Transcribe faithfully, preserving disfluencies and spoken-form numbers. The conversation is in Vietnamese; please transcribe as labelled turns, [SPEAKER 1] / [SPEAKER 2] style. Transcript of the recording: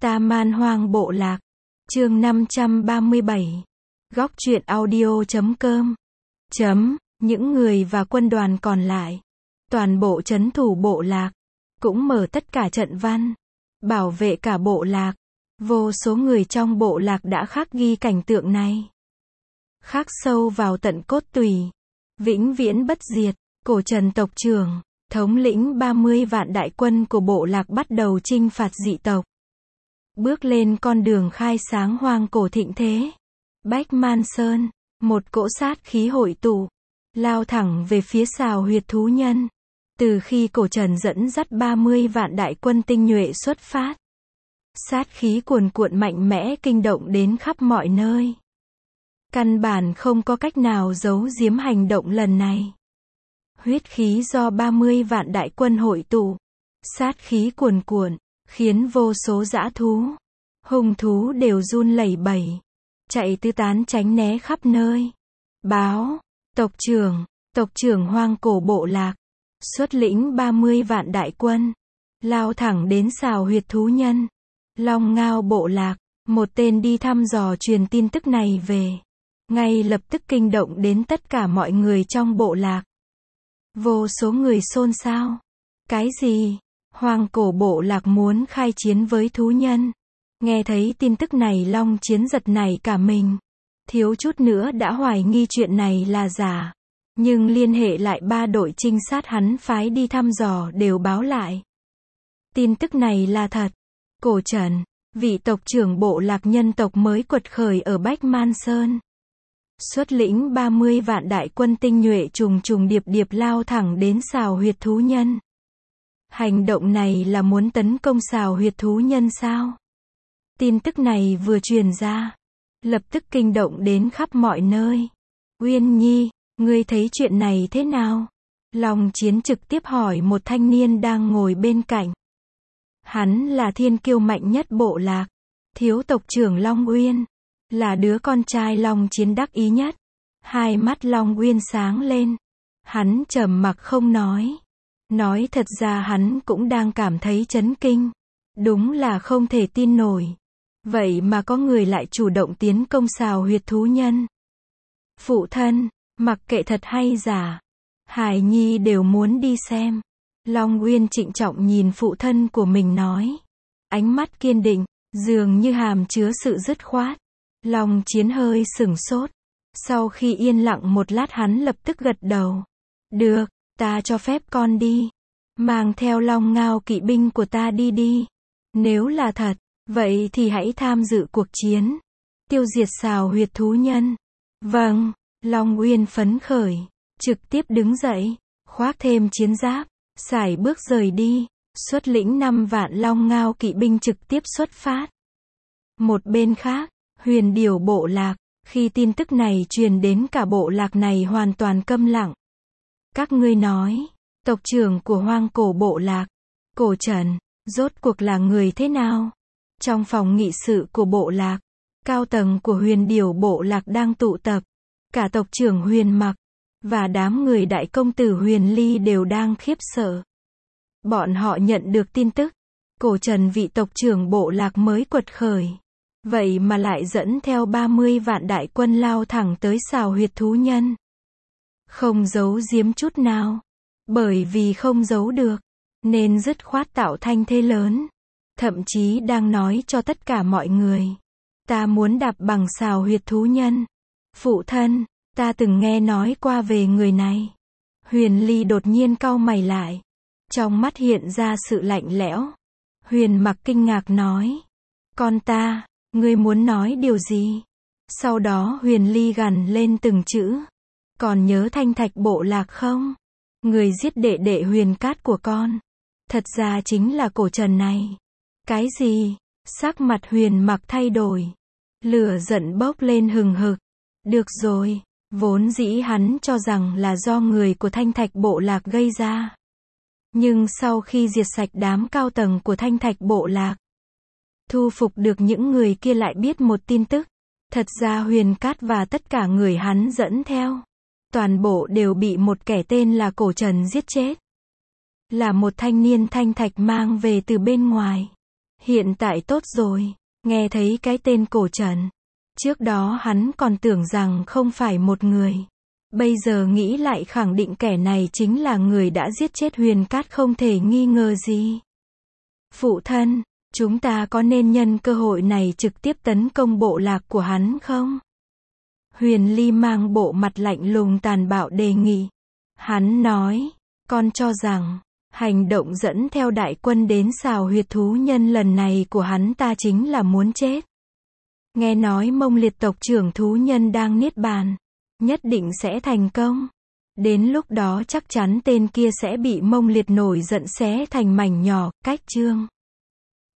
[SPEAKER 1] Ta Man Hoang Bộ Lạc. Chương năm trăm ba mươi bảy. Góc truyện audio chấm com. Chấm, những người và quân đoàn còn lại. Toàn bộ trấn thủ bộ lạc. Cũng mở tất cả trận văn. Bảo vệ cả bộ lạc. Vô số người trong bộ lạc đã khắc ghi cảnh tượng này. Khắc sâu vào tận cốt tủy. Vĩnh viễn bất diệt. Cổ Trần tộc trưởng, thống lĩnh ba mươi vạn đại quân của bộ lạc bắt đầu chinh phạt dị tộc. Bước lên con đường khai sáng hoang cổ thịnh thế. Bách Man Sơn, một cỗ sát khí hội tụ, lao thẳng về phía sào huyệt thú nhân. Từ khi Cổ Trần dẫn dắt ba mươi vạn đại quân tinh nhuệ xuất phát, sát khí cuồn cuộn mạnh mẽ kinh động đến khắp mọi nơi. Căn bản không có cách nào giấu giếm hành động lần này. Huyết khí do ba mươi vạn đại quân hội tụ, sát khí cuồn cuộn, khiến vô số dã thú, hung thú đều run lẩy bẩy, chạy tứ tán tránh né khắp nơi. Báo, tộc trưởng, tộc trưởng hoang cổ bộ lạc, xuất lĩnh ba mươi vạn đại quân, lao thẳng đến sào huyệt thú nhân, Long Ngao bộ lạc. Một tên đi thăm dò truyền tin tức này về, ngay lập tức kinh động đến tất cả mọi người trong bộ lạc. Vô số người xôn xao. Cái gì? Hoang cổ bộ lạc muốn khai chiến với thú nhân. Nghe thấy tin tức này Long Chiến giật nảy cả mình. Thiếu chút nữa đã hoài nghi chuyện này là giả. Nhưng liên hệ lại ba đội trinh sát hắn phái đi thăm dò đều báo lại. Tin tức này là thật. Cổ Trần, vị tộc trưởng bộ lạc nhân tộc mới quật khởi ở Bách Man Sơn, xuất lĩnh ba mươi vạn đại quân tinh nhuệ trùng trùng điệp điệp lao thẳng đến sào huyệt thú nhân. Hành động này là muốn tấn công sào huyệt thú nhân sao? Tin tức này vừa truyền ra, lập tức kinh động đến khắp mọi nơi. Uyên Nhi, ngươi thấy chuyện này thế nào? Long Chiến trực tiếp hỏi một thanh niên đang ngồi bên cạnh. Hắn là thiên kiêu mạnh nhất bộ lạc, thiếu tộc trưởng Long Uyên, là đứa con trai Long Chiến đắc ý nhất. Hai mắt Long Uyên sáng lên. Hắn trầm mặc không nói. Nói thật ra hắn cũng đang cảm thấy chấn kinh. Đúng là không thể tin nổi. Vậy mà có người lại chủ động tiến công sào huyệt thú nhân. Phụ thân, mặc kệ thật hay giả, Hải Nhi đều muốn đi xem. Long Uyên trịnh trọng nhìn phụ thân của mình nói. Ánh mắt kiên định, dường như hàm chứa sự dứt khoát. Long Chiến hơi sửng sốt. Sau khi yên lặng một lát hắn lập tức gật đầu. Được, ta cho phép con đi. Mang theo Long Ngao kỵ binh của ta đi đi. Nếu là thật, vậy thì hãy tham dự cuộc chiến. Tiêu diệt sào huyệt thú nhân. Vâng, Long Uyên phấn khởi. Trực tiếp đứng dậy, khoác thêm chiến giáp, sải bước rời đi. Xuất lĩnh năm vạn Long Ngao kỵ binh trực tiếp xuất phát. Một bên khác, Huyền Điểu bộ lạc, khi tin tức này truyền đến cả bộ lạc này hoàn toàn câm lặng. Các ngươi nói, tộc trưởng của hoang cổ bộ lạc, Cổ Trần, rốt cuộc là người thế nào? Trong phòng nghị sự của bộ lạc, cao tầng của Huyền Điểu bộ lạc đang tụ tập. Cả tộc trưởng Huyền Mặc, và đám người đại công tử Huyền Ly đều đang khiếp sợ. Bọn họ nhận được tin tức, Cổ Trần vị tộc trưởng bộ lạc mới quật khởi. Vậy mà lại dẫn theo ba mươi vạn đại quân lao thẳng tới sào huyệt thú nhân. Không giấu giếm chút nào. Bởi vì không giấu được, nên dứt khoát tạo thanh thế lớn. Thậm chí đang nói cho tất cả mọi người. Ta muốn đạp bằng sào huyệt thú nhân. Phụ thân, ta từng nghe nói qua về người này. Huyền Ly đột nhiên cau mày lại. Trong mắt hiện ra sự lạnh lẽo. Huyền Mặc kinh ngạc nói. Con ta, ngươi muốn nói điều gì? Sau đó Huyền Ly gằn lên từng chữ. Còn nhớ Thanh Thạch bộ lạc không? Người giết đệ đệ Huyền Cát của con. Thật ra chính là Cổ Trần này. Cái gì? Sắc mặt Huyền Mặc thay đổi. Lửa giận bốc lên hừng hực. Được rồi, vốn dĩ hắn cho rằng là do người của Thanh Thạch bộ lạc gây ra. Nhưng sau khi diệt sạch đám cao tầng của Thanh Thạch bộ lạc, thu phục được những người kia lại biết một tin tức. Thật ra Huyền Cát và tất cả người hắn dẫn theo, toàn bộ đều bị một kẻ tên là Cổ Trần giết chết. Là một thanh niên Thanh Thạch mang về từ bên ngoài. Hiện tại tốt rồi, nghe thấy cái tên Cổ Trần. Trước đó hắn còn tưởng rằng không phải một người. Bây giờ nghĩ lại khẳng định kẻ này chính là người đã giết chết Huyền Cát không thể nghi ngờ gì. Phụ thân, chúng ta có nên nhân cơ hội này trực tiếp tấn công bộ lạc của hắn không? Huyền Ly mang bộ mặt lạnh lùng tàn bạo đề nghị. Hắn nói, con cho rằng, hành động dẫn theo đại quân đến xào huyệt thú nhân lần này của hắn ta chính là muốn chết. Nghe nói Mông Liệt tộc trưởng thú nhân đang niết bàn, nhất định sẽ thành công. Đến lúc đó chắc chắn tên kia sẽ bị Mông Liệt nổi giận xé thành mảnh nhỏ, cách chương.